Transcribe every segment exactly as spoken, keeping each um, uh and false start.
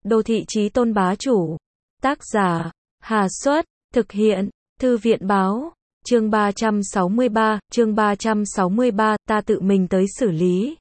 Đô thị chí tôn bá chủ. Tác giả, Hà Xuất, thực hiện, Thư viện báo. Chương ba trăm sáu mươi ba, chương ba trăm sáu mươi ba, ta tự mình tới xử lý.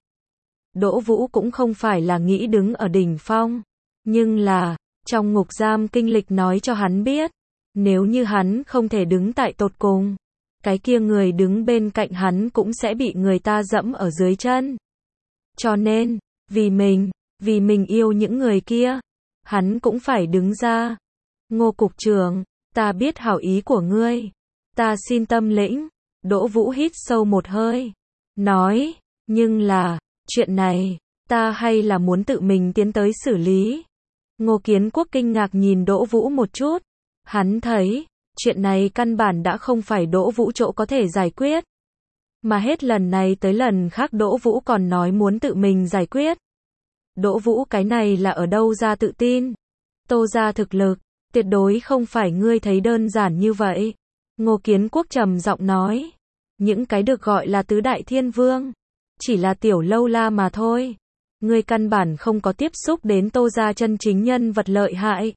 Đỗ Vũ cũng không phải là nghĩ đứng ở đỉnh phong, nhưng là, trong ngục giam kinh lịch nói cho hắn biết, nếu như hắn không thể đứng tại tột cùng, cái kia người đứng bên cạnh hắn cũng sẽ bị người ta dẫm ở dưới chân. Cho nên, vì mình, vì mình yêu những người kia, hắn cũng phải đứng ra. Ngô cục trưởng, ta biết hảo ý của ngươi, ta xin tâm lĩnh. Đỗ Vũ hít sâu một hơi, nói, nhưng là, chuyện này, ta hay là muốn tự mình tiến tới xử lý. Ngô Kiến Quốc kinh ngạc nhìn Đỗ Vũ một chút, hắn thấy, chuyện này căn bản đã không phải Đỗ Vũ chỗ có thể giải quyết. Mà hết lần này tới lần khác Đỗ Vũ còn nói muốn tự mình giải quyết. Đỗ Vũ cái này là ở đâu ra tự tin? Tô ra thực lực, tuyệt đối không phải ngươi thấy đơn giản như vậy. Ngô Kiến Quốc trầm giọng nói, những cái được gọi là tứ đại thiên vương, chỉ là tiểu lâu la mà thôi. Ngươi căn bản không có tiếp xúc đến Tô gia chân chính nhân vật lợi hại.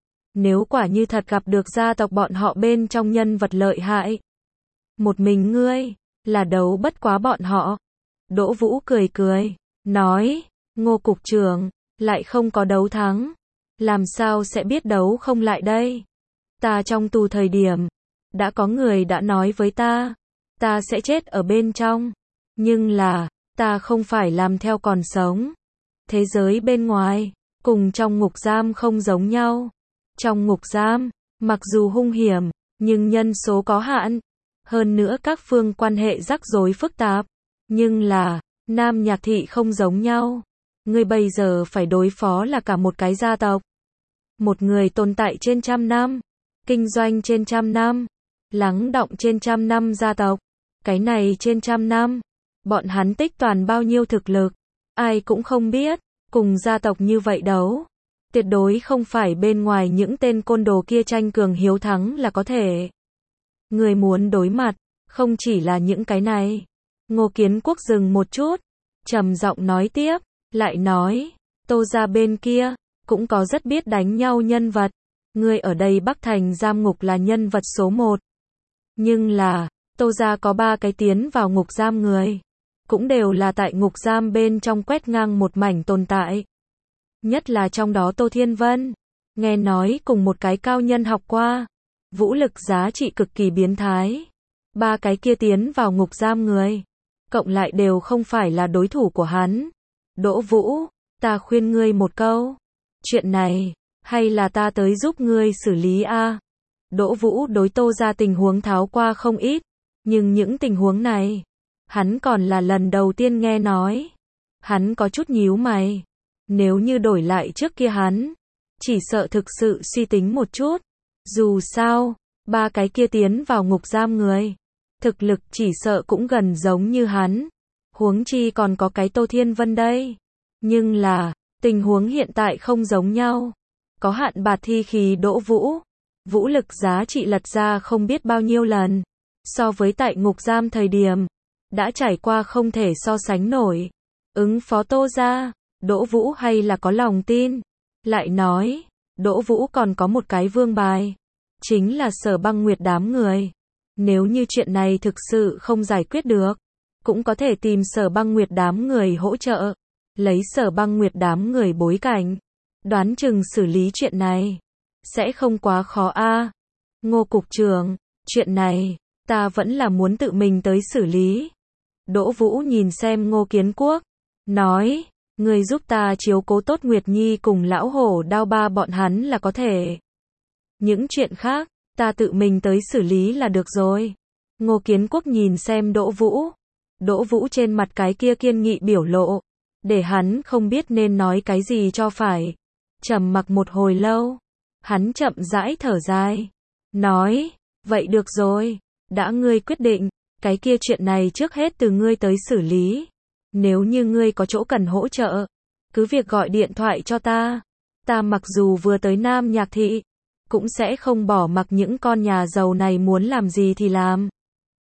Nếu quả như thật gặp được gia tộc bọn họ bên trong nhân vật lợi hại, một mình ngươi, là đấu bất quá bọn họ. Đỗ Vũ cười cười, nói, Ngô cục trưởng, lại không có đấu thắng. Làm sao sẽ biết đấu không lại đây? Ta trong tù thời điểm, đã có người đã nói với ta, ta sẽ chết ở bên trong. Nhưng là, ta không phải làm theo còn sống. Thế giới bên ngoài, cùng trong ngục giam không giống nhau. Trong ngục giam, mặc dù hung hiểm, nhưng nhân số có hạn. Hơn nữa các phương quan hệ rắc rối phức tạp. Nhưng là, Nam Nhạc Thị không giống nhau. Ngươi bây giờ phải đối phó là cả một cái gia tộc. Một người tồn tại trên trăm năm, kinh doanh trên trăm năm, lắng đọng trên trăm năm gia tộc. Cái này trên trăm năm, bọn hắn tích toàn bao nhiêu thực lực, ai cũng không biết, cùng gia tộc như vậy đấu. Tuyệt đối không phải bên ngoài những tên côn đồ kia tranh cường hiếu thắng là có thể. Người muốn đối mặt, không chỉ là những cái này. Ngô Kiến Quốc dừng một chút, trầm giọng nói tiếp, lại nói, Tô gia bên kia, cũng có rất biết đánh nhau nhân vật. Ngươi ở đây Bắc Thành giam ngục là nhân vật số một. Nhưng là, Tô gia có ba cái tiến vào ngục giam người. Cũng đều là tại ngục giam bên trong quét ngang một mảnh tồn tại. Nhất là trong đó Tô Thiên Vân. Nghe nói cùng một cái cao nhân học qua. Vũ lực giá trị cực kỳ biến thái. Ba cái kia tiến vào ngục giam người. Cộng lại đều không phải là đối thủ của hắn. Đỗ Vũ, ta khuyên ngươi một câu. Chuyện này, hay là ta tới giúp ngươi xử lý a? Đỗ Vũ đối Tô gia tình huống tháo qua không ít. Nhưng những tình huống này, hắn còn là lần đầu tiên nghe nói. Hắn có chút nhíu mày. Nếu như đổi lại trước kia hắn, chỉ sợ thực sự suy tính một chút. Dù sao, ba cái kia tiến vào ngục giam người, thực lực chỉ sợ cũng gần giống như hắn. Huống chi còn có cái Tô Thiên Vân đây. Nhưng là, tình huống hiện tại không giống nhau. Có hạn bạt thi khí Đỗ Vũ. Vũ lực giá trị lật ra không biết bao nhiêu lần. So với tại ngục giam thời điểm, đã trải qua không thể so sánh nổi. Ứng phó Tô gia, Đỗ Vũ hay là có lòng tin. Lại nói, Đỗ Vũ còn có một cái vương bài. Chính là Sở Băng Nguyệt đám người. Nếu như chuyện này thực sự không giải quyết được, cũng có thể tìm Sở Băng Nguyệt đám người hỗ trợ. Lấy Sở Băng Nguyệt đám người bối cảnh. Đoán chừng xử lý chuyện này sẽ không quá khó a. Ngô cục trưởng, chuyện này, ta vẫn là muốn tự mình tới xử lý. Đỗ Vũ nhìn xem Ngô Kiến Quốc, nói, người giúp ta chiếu cố tốt Nguyệt Nhi cùng lão hổ đao ba bọn hắn là có thể. Những chuyện khác, ta tự mình tới xử lý là được rồi. Ngô Kiến Quốc nhìn xem Đỗ Vũ. Đỗ Vũ trên mặt cái kia kiên nghị biểu lộ, để hắn không biết nên nói cái gì cho phải. Trầm mặc một hồi lâu, hắn chậm rãi thở dài, nói, vậy được rồi, đã ngươi quyết định, cái kia chuyện này trước hết từ ngươi tới xử lý. Nếu như ngươi có chỗ cần hỗ trợ, cứ việc gọi điện thoại cho ta. Ta mặc dù vừa tới Nam Nhạc Thị, cũng sẽ không bỏ mặc những con nhà giàu này muốn làm gì thì làm.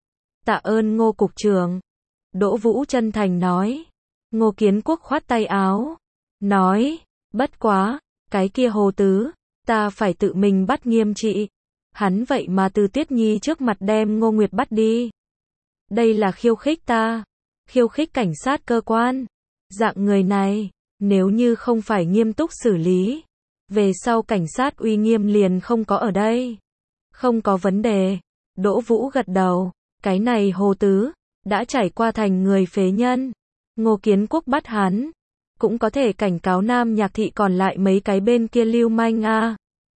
Tạ ơn Ngô cục trưởng. Đỗ Vũ chân thành nói. Ngô Kiến Quốc khoát tay áo, nói, bất quá, Cái kia Hồ Tứ, ta phải tự mình bắt nghiêm trị. Hắn vậy mà từ Tuyết Nhi trước mặt đem Ngô Nguyệt bắt đi. Đây là khiêu khích ta, khiêu khích cảnh sát cơ quan. Dạng người này, nếu như không phải nghiêm túc xử lý, về sau cảnh sát uy nghiêm liền không có ở đây. Không có vấn đề. Đỗ Vũ gật đầu, cái này Hồ Tứ, đã trải qua thành người phế nhân. Ngô Kiến Quốc bắt hắn, cũng có thể cảnh cáo Nam Nhạc Thị còn lại mấy cái bên kia lưu manh a.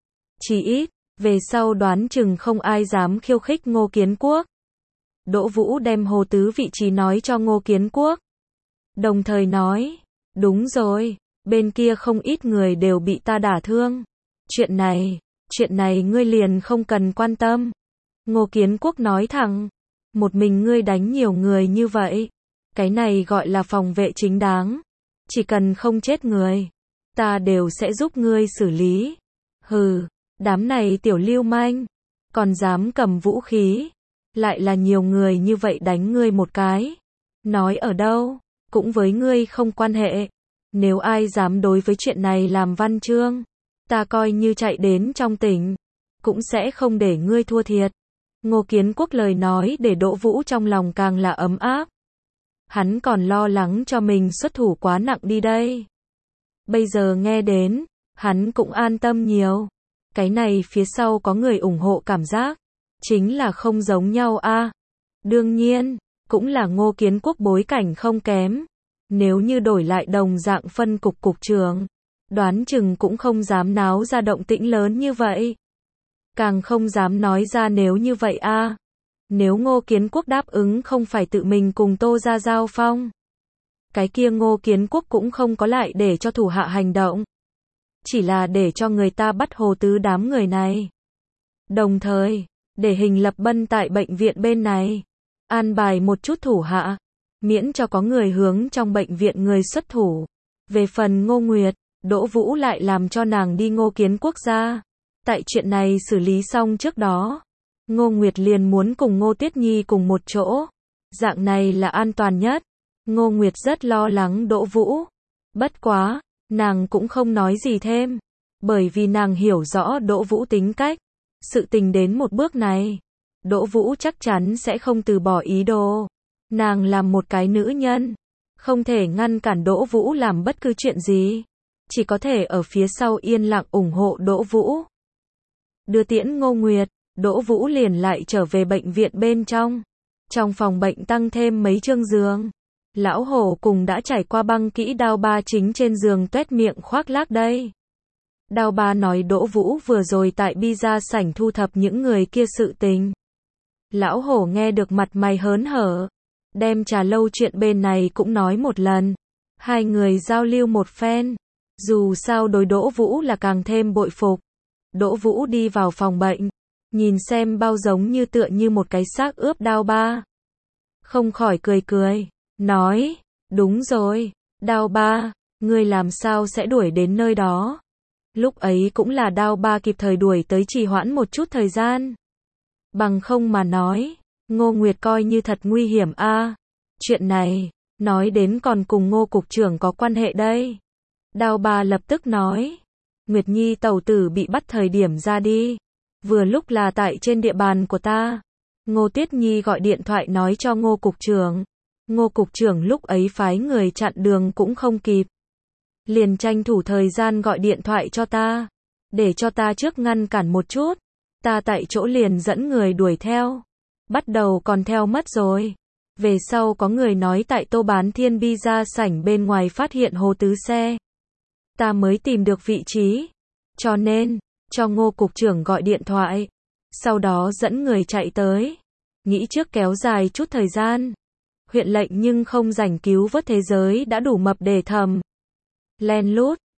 Chỉ ít, về sau đoán chừng không ai dám khiêu khích Ngô Kiến Quốc. Đỗ Vũ đem Hồ Tứ vị trí nói cho Ngô Kiến Quốc. Đồng thời nói, đúng rồi, bên kia không ít người đều bị ta đả thương. Chuyện này, chuyện này ngươi liền không cần quan tâm. Ngô Kiến Quốc nói thẳng, một mình ngươi đánh nhiều người như vậy, cái này gọi là phòng vệ chính đáng. Chỉ cần không chết người, ta đều sẽ giúp ngươi xử lý. Hừ, đám này tiểu lưu manh, còn dám cầm vũ khí, lại là nhiều người như vậy đánh ngươi một cái. Nói ở đâu, cũng với ngươi không quan hệ. Nếu ai dám đối với chuyện này làm văn chương, ta coi như chạy đến trong tỉnh, cũng sẽ không để ngươi thua thiệt. Ngô Kiến Quốc lời nói để Đỗ Vũ trong lòng càng là ấm áp. Hắn còn lo lắng cho mình xuất thủ quá nặng đi đây. Bây giờ nghe đến, hắn cũng an tâm nhiều. Cái này phía sau có người ủng hộ cảm giác, chính là không giống nhau a. À, đương nhiên, cũng là Ngô Kiến Quốc bối cảnh không kém. Nếu như đổi lại đồng dạng phân cục cục trưởng, đoán chừng cũng không dám náo ra động tĩnh lớn như vậy. Càng không dám nói ra nếu như vậy a. À, nếu Ngô Kiến Quốc đáp ứng không phải tự mình cùng Tô ra giao phong, cái kia Ngô Kiến Quốc cũng không có lại để cho thủ hạ hành động. Chỉ là để cho người ta bắt Hồ Tứ đám người này. Đồng thời, để Hình Lập Bân tại bệnh viện bên này, an bài một chút thủ hạ, miễn cho có người hướng trong bệnh viện người xuất thủ. Về phần Ngô Nguyệt, Đỗ Vũ lại làm cho nàng đi Ngô Kiến Quốc gia. Tại chuyện này xử lý xong trước đó, Ngô Nguyệt liền muốn cùng Ngô Tiết Nhi cùng một chỗ. Dạng này là an toàn nhất. Ngô Nguyệt rất lo lắng Đỗ Vũ. Bất quá, nàng cũng không nói gì thêm. Bởi vì nàng hiểu rõ Đỗ Vũ tính cách. Sự tình đến một bước này, Đỗ Vũ chắc chắn sẽ không từ bỏ ý đồ. Nàng làm một cái nữ nhân, không thể ngăn cản Đỗ Vũ làm bất cứ chuyện gì. Chỉ có thể ở phía sau yên lặng ủng hộ Đỗ Vũ. Đưa tiễn Ngô Nguyệt, Đỗ Vũ liền lại trở về bệnh viện bên trong. Trong phòng bệnh tăng thêm mấy chương giường. Lão Hổ cùng đã trải qua băng kỹ Đao Ba chính trên giường tuét miệng khoác lác đây. Đao Ba nói Đỗ Vũ vừa rồi tại Pizza sảnh thu thập những người kia sự tình. Lão Hổ nghe được mặt mày hớn hở. Đem trà lâu chuyện bên này cũng nói một lần. Hai người giao lưu một phen. Dù sao đối Đỗ Vũ là càng thêm bội phục. Đỗ Vũ đi vào phòng bệnh, nhìn xem bao giống như tựa như một cái xác ướp Đao Ba. Không khỏi cười cười, nói, đúng rồi, Đao Ba, ngươi làm sao sẽ đuổi đến nơi đó? Lúc ấy cũng là Đao Ba kịp thời đuổi tới trì hoãn một chút thời gian. Bằng không mà nói, Ngô Nguyệt coi như thật nguy hiểm a. À, chuyện này, nói đến còn cùng Ngô cục trưởng có quan hệ đây. Đao Ba lập tức nói, Nguyệt Nhi tẩu tử bị bắt thời điểm ra đi, vừa lúc là tại trên địa bàn của ta. Ngô Tiết Nhi gọi điện thoại nói cho Ngô cục trưởng. Ngô cục trưởng lúc ấy phái người chặn đường cũng không kịp, liền tranh thủ thời gian gọi điện thoại cho ta, để cho ta trước ngăn cản một chút. Ta tại chỗ liền dẫn người đuổi theo, bắt đầu còn theo mất rồi. Về sau có người nói tại Tô Bán Thiên Pizza sảnh bên ngoài phát hiện Hồ Tứ xe. Ta mới tìm được vị trí, cho nên, cho Ngô cục trưởng gọi điện thoại, sau đó dẫn người chạy tới, nghĩ trước kéo dài chút thời gian. Huyện lệnh nhưng không rảnh cứu vớt thế giới đã đủ mập để thầm. Len lút,